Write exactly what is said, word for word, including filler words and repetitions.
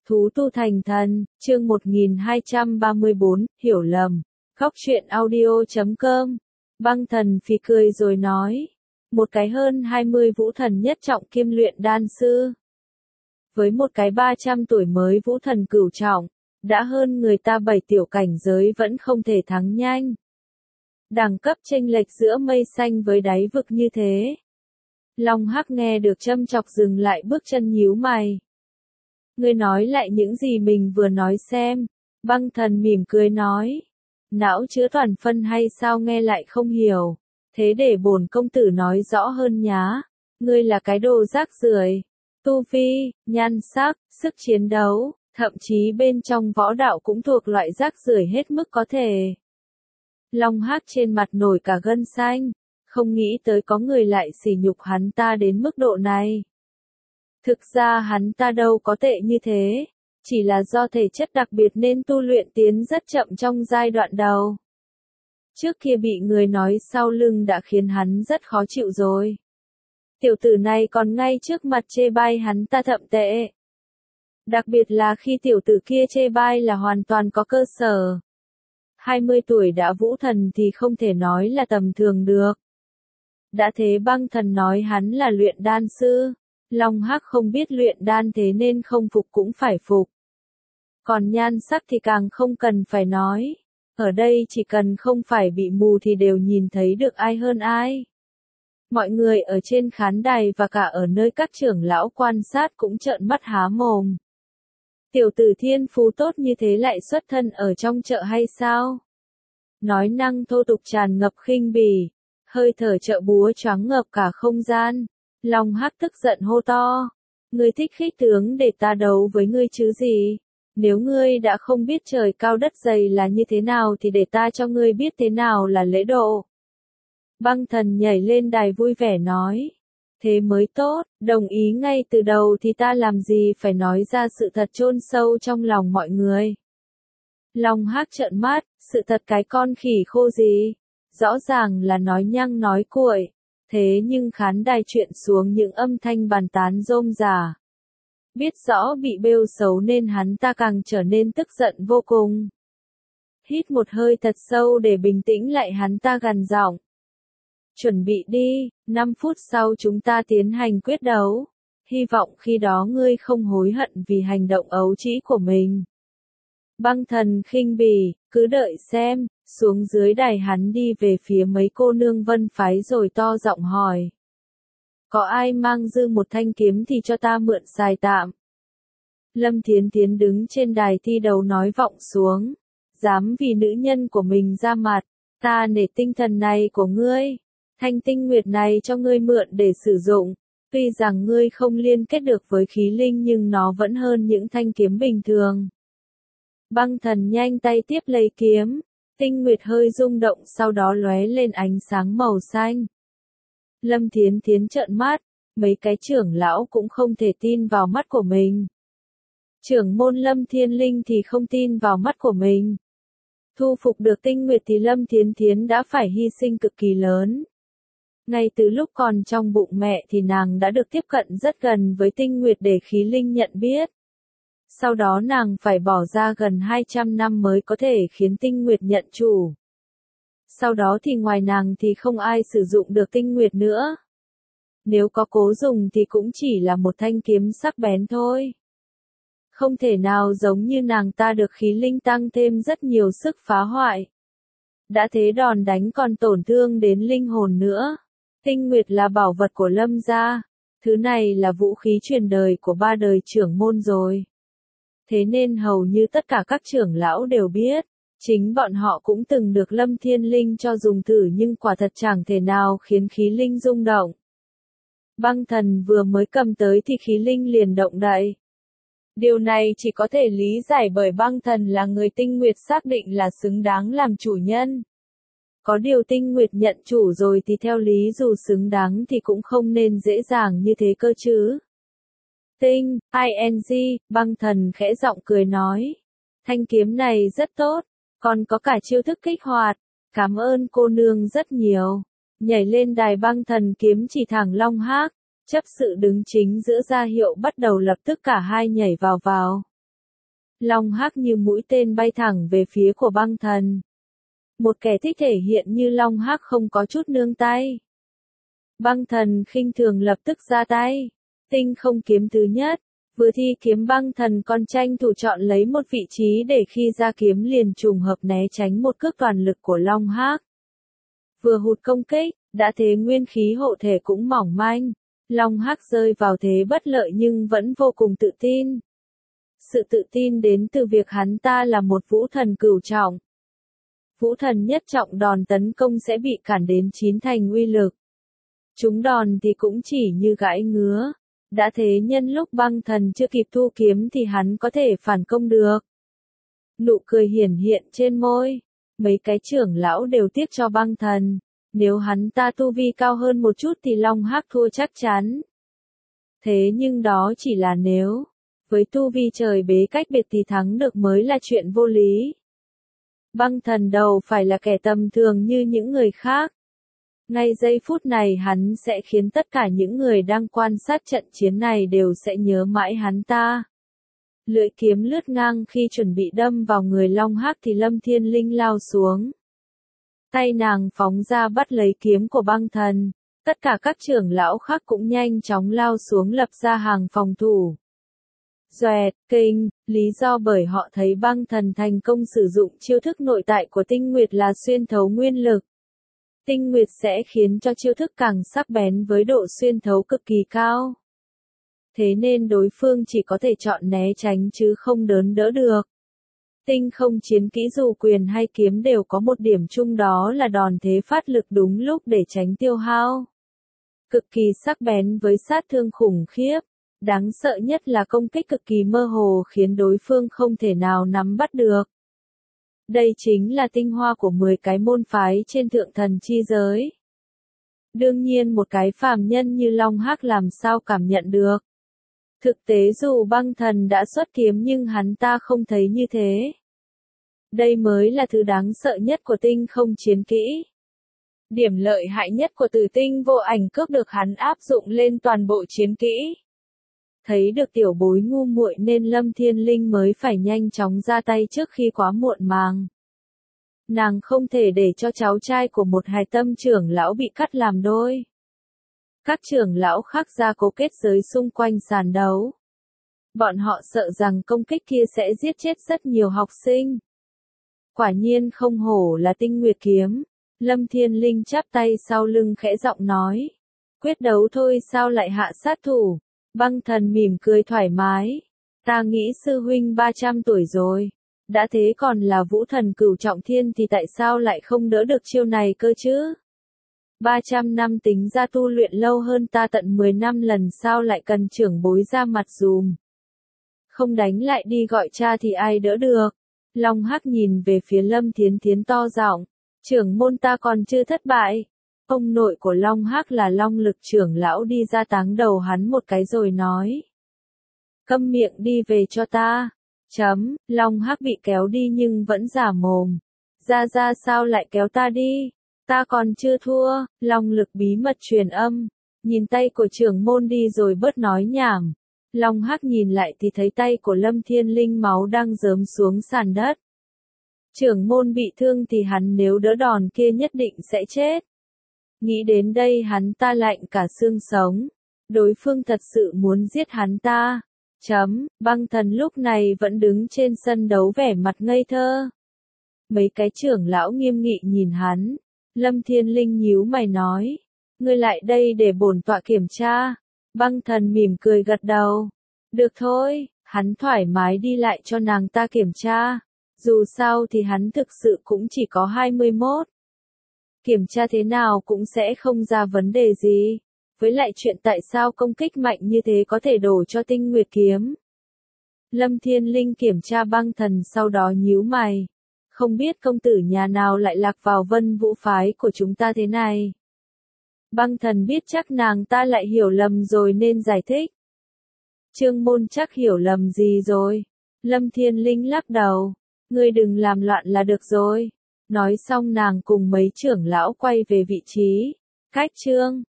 Thú tu thành thần, chương một nghìn hai trăm ba mươi bốn, hiểu lầm. Góc truyện audio chấm com. Băng thần phì cười rồi nói. Một cái hơn hai mươi vũ thần nhất trọng kiêm luyện đan sư. Với một cái ba trăm tuổi mới vũ thần cửu trọng, đã hơn người ta bảy tiểu cảnh giới vẫn không thể thắng nhanh. Đẳng cấp chênh lệch giữa mây xanh với đáy vực như thế. Long Hắc nghe được châm chọc dừng lại bước chân nhíu mày. Ngươi nói lại những gì mình vừa nói xem. Băng thần mỉm cười nói. Não chứa toàn phân hay sao nghe lại không hiểu. Thế để bổn công tử nói rõ hơn nhá. Ngươi là cái đồ rác rưởi. Tu vi, nhan sắc, sức chiến đấu, thậm chí bên trong võ đạo cũng thuộc loại rác rưởi hết mức có thể. Long Hắc trên mặt nổi cả gân xanh. Không nghĩ tới có người lại sỉ nhục hắn ta đến mức độ này. Thực ra hắn ta đâu có tệ như thế, chỉ là do thể chất đặc biệt nên tu luyện tiến rất chậm trong giai đoạn đầu. Trước kia bị người nói sau lưng đã khiến hắn rất khó chịu rồi. Tiểu tử này còn ngay trước mặt chê bai hắn ta thậm tệ. Đặc biệt là khi tiểu tử kia chê bai là hoàn toàn có cơ sở. hai mươi tuổi đã vũ thần thì không thể nói là tầm thường được. Đã thế băng thần nói hắn là luyện đan sư. Long Hắc không biết luyện đan thế nên không phục cũng phải phục. Còn nhan sắc thì càng không cần phải nói. Ở đây chỉ cần không phải bị mù thì đều nhìn thấy được ai hơn ai. Mọi người ở trên khán đài và cả ở nơi các trưởng lão quan sát cũng trợn mắt há mồm. Tiểu tử thiên phú tốt như thế lại xuất thân ở trong chợ hay sao? Nói năng thô tục tràn ngập khinh bỉ. Hơi thở chợ búa choáng ngợp cả không gian. Long Hắc tức giận hô to. Ngươi thích khích tướng để ta đấu với ngươi chứ gì? Nếu ngươi đã không biết trời cao đất dày là như thế nào thì để ta cho ngươi biết thế nào là lễ độ. Băng thần nhảy lên đài vui vẻ nói. Thế mới tốt, đồng ý ngay từ đầu thì ta làm gì phải nói ra sự thật chôn sâu trong lòng mọi người. Long Hắc trợn mắt, sự thật cái con khỉ khô gì? Rõ ràng là nói nhăng nói cuội. Thế nhưng khán đài chuyện xuống những âm thanh bàn tán rôm rả. Biết rõ bị bêu xấu nên hắn ta càng trở nên tức giận vô cùng. Hít một hơi thật sâu để bình tĩnh lại hắn ta gằn giọng. Chuẩn bị đi, năm phút sau chúng ta tiến hành quyết đấu. Hy vọng khi đó ngươi không hối hận vì hành động ấu trĩ của mình. Băng thần khinh bỉ, cứ đợi xem. Xuống dưới đài hắn đi về phía mấy cô nương vân phái rồi to giọng hỏi. Có ai mang dư một thanh kiếm thì cho ta mượn xài tạm. Lâm Thiến Thiến đứng trên đài thi đấu nói vọng xuống. Dám vì nữ nhân của mình ra mặt, ta nể tinh thần này của ngươi. Thanh tinh nguyệt này cho ngươi mượn để sử dụng. Tuy rằng ngươi không liên kết được với khí linh nhưng nó vẫn hơn những thanh kiếm bình thường. Băng thần nhanh tay tiếp lấy kiếm. Tinh nguyệt hơi rung động sau đó lóe lên ánh sáng màu xanh. Lâm Thiến Thiến trợn mắt, mấy cái trưởng lão cũng không thể tin vào mắt của mình. Trưởng môn Lâm Thiên Linh thì không tin vào mắt của mình. Thu phục được tinh nguyệt thì Lâm Thiến Thiến đã phải hy sinh cực kỳ lớn. Ngay từ lúc còn trong bụng mẹ thì nàng đã được tiếp cận rất gần với tinh nguyệt để khí linh nhận biết. Sau đó nàng phải bỏ ra gần hai trăm năm mới có thể khiến tinh nguyệt nhận chủ. Sau đó thì ngoài nàng thì không ai sử dụng được tinh nguyệt nữa. Nếu có cố dùng thì cũng chỉ là một thanh kiếm sắc bén thôi. Không thể nào giống như nàng ta được khí linh tăng thêm rất nhiều sức phá hoại. Đã thế đòn đánh còn tổn thương đến linh hồn nữa. Tinh nguyệt là bảo vật của Lâm gia. Thứ này là vũ khí truyền đời của ba đời trưởng môn rồi. Thế nên hầu như tất cả các trưởng lão đều biết, chính bọn họ cũng từng được Lâm Thiên Linh cho dùng thử nhưng quả thật chẳng thể nào khiến khí linh rung động. Băng thần vừa mới cầm tới thì khí linh liền động đậy. Điều này chỉ có thể lý giải bởi băng thần là người tinh nguyệt xác định là xứng đáng làm chủ nhân. Có điều tinh nguyệt nhận chủ rồi thì theo lý dù xứng đáng thì cũng không nên dễ dàng như thế cơ chứ. Tinh, ing, băng thần khẽ giọng cười nói. Thanh kiếm này rất tốt, còn có cả chiêu thức kích hoạt. Cảm ơn cô nương rất nhiều. Nhảy lên đài băng thần kiếm chỉ thẳng Long Hắc. Chấp sự đứng chính giữa ra hiệu bắt đầu lập tức cả hai nhảy vào vào. Long Hắc như mũi tên bay thẳng về phía của băng thần. Một kẻ thích thể hiện như Long Hắc không có chút nương tay. Băng thần khinh thường lập tức ra tay. Tinh không kiếm thứ nhất. Vừa thi kiếm băng thần còn tranh thủ chọn lấy một vị trí để khi ra kiếm liền trùng hợp né tránh một cước toàn lực của Long Hắc. Vừa hụt công kích, đã thế nguyên khí hộ thể cũng mỏng manh. Long Hắc rơi vào thế bất lợi nhưng vẫn vô cùng tự tin. Sự tự tin đến từ việc hắn ta là một vũ thần cửu trọng. Vũ thần nhất trọng đòn tấn công sẽ bị cản đến chín thành uy lực. Chúng đòn thì cũng chỉ như gãi ngứa. Đã thế nhân lúc băng thần chưa kịp thu kiếm thì hắn có thể phản công được. Nụ cười hiển hiện trên môi. Mấy cái trưởng lão đều tiếc cho băng thần. Nếu hắn ta tu vi cao hơn một chút thì Long Hắc thua chắc chắn. Thế nhưng đó chỉ là nếu. Với tu vi trời bế cách biệt thì thắng được mới là chuyện vô lý. Băng thần đâu phải là kẻ tầm thường như những người khác. Ngay giây phút này hắn sẽ khiến tất cả những người đang quan sát trận chiến này đều sẽ nhớ mãi hắn ta. Lưỡi kiếm lướt ngang khi chuẩn bị đâm vào người Long Hắc thì Lâm Thiên Linh lao xuống. Tay nàng phóng ra bắt lấy kiếm của băng thần. Tất cả các trưởng lão khác cũng nhanh chóng lao xuống lập ra hàng phòng thủ. Doẹt, kinh, lý do bởi họ thấy băng thần thành công sử dụng chiêu thức nội tại của tinh nguyệt là xuyên thấu nguyên lực. Tinh nguyệt sẽ khiến cho chiêu thức càng sắc bén với độ xuyên thấu cực kỳ cao. Thế nên đối phương chỉ có thể chọn né tránh chứ không đớn đỡ được. Tinh không chiến kỹ dù quyền hay kiếm đều có một điểm chung đó là đòn thế phát lực đúng lúc để tránh tiêu hao. Cực kỳ sắc bén với sát thương khủng khiếp. Đáng sợ nhất là công kích cực kỳ mơ hồ khiến đối phương không thể nào nắm bắt được. Đây chính là tinh hoa của mười cái môn phái trên thượng thần chi giới. Đương nhiên một cái phàm nhân như Long Hắc làm sao cảm nhận được. Thực tế dù băng thần đã xuất kiếm nhưng hắn ta không thấy như thế. Đây mới là thứ đáng sợ nhất của tinh không chiến kỹ. Điểm lợi hại nhất của tử tinh vô ảnh cước được hắn áp dụng lên toàn bộ chiến kỹ. Thấy được tiểu bối ngu muội nên Lâm Thiên Linh mới phải nhanh chóng ra tay trước khi quá muộn màng. Nàng không thể để cho cháu trai của một hài tâm trưởng lão bị cắt làm đôi. Các trưởng lão khác ra cố kết giới xung quanh sàn đấu. Bọn họ sợ rằng công kích kia sẽ giết chết rất nhiều học sinh. Quả nhiên không hổ là tinh nguyệt kiếm. Lâm Thiên Linh chắp tay sau lưng khẽ giọng nói. Quyết đấu thôi sao lại hạ sát thủ. Băng thần mỉm cười thoải mái. Ta nghĩ sư huynh ba trăm tuổi rồi. Đã thế còn là vũ thần cửu trọng thiên thì tại sao lại không đỡ được chiêu này cơ chứ? ba trăm năm tính ra tu luyện lâu hơn ta tận mười năm lần sao lại cần trưởng bối ra mặt dùm. Không đánh lại đi gọi cha thì ai đỡ được. Long Hắc nhìn về phía Lâm Thiến Thiến to giọng. Trưởng môn ta còn chưa thất bại. Ông nội của Long Hắc là Long Lực trưởng lão đi ra táng đầu hắn một cái rồi nói. Câm miệng đi về cho ta. Chấm, Long Hắc bị kéo đi nhưng vẫn giả mồm. Ra ra sao lại kéo ta đi? Ta còn chưa thua. Long Lực bí mật truyền âm. Nhìn tay của trưởng môn đi rồi bớt nói nhảm. Long Hắc nhìn lại thì thấy tay của Lâm Thiên Linh máu đang rớm xuống sàn đất. Trưởng môn bị thương thì hắn nếu đỡ đòn kia nhất định sẽ chết. Nghĩ đến đây hắn ta lạnh cả xương sống. Đối phương thật sự muốn giết hắn ta. Chấm, băng thần lúc này vẫn đứng trên sân đấu vẻ mặt ngây thơ. Mấy cái trưởng lão nghiêm nghị nhìn hắn. Lâm Thiên Linh nhíu mày nói. Ngươi lại đây để bổn tọa kiểm tra. Băng thần mỉm cười gật đầu. Được thôi, hắn thoải mái đi lại cho nàng ta kiểm tra. Dù sao thì hắn thực sự cũng chỉ có hai mươi mốt. Kiểm tra thế nào cũng sẽ không ra vấn đề gì. Với lại chuyện tại sao công kích mạnh như thế có thể đổ cho tinh nguyệt kiếm. Lâm Thiên Linh kiểm tra băng thần sau đó nhíu mày. Không biết công tử nhà nào lại lạc vào Vân Vũ phái của chúng ta thế này. Băng thần biết chắc nàng ta lại hiểu lầm rồi nên giải thích. Trương môn chắc hiểu lầm gì rồi. Lâm Thiên Linh lắc đầu. Ngươi đừng làm loạn là được rồi. Nói xong nàng cùng mấy trưởng lão quay về vị trí. Cách chương.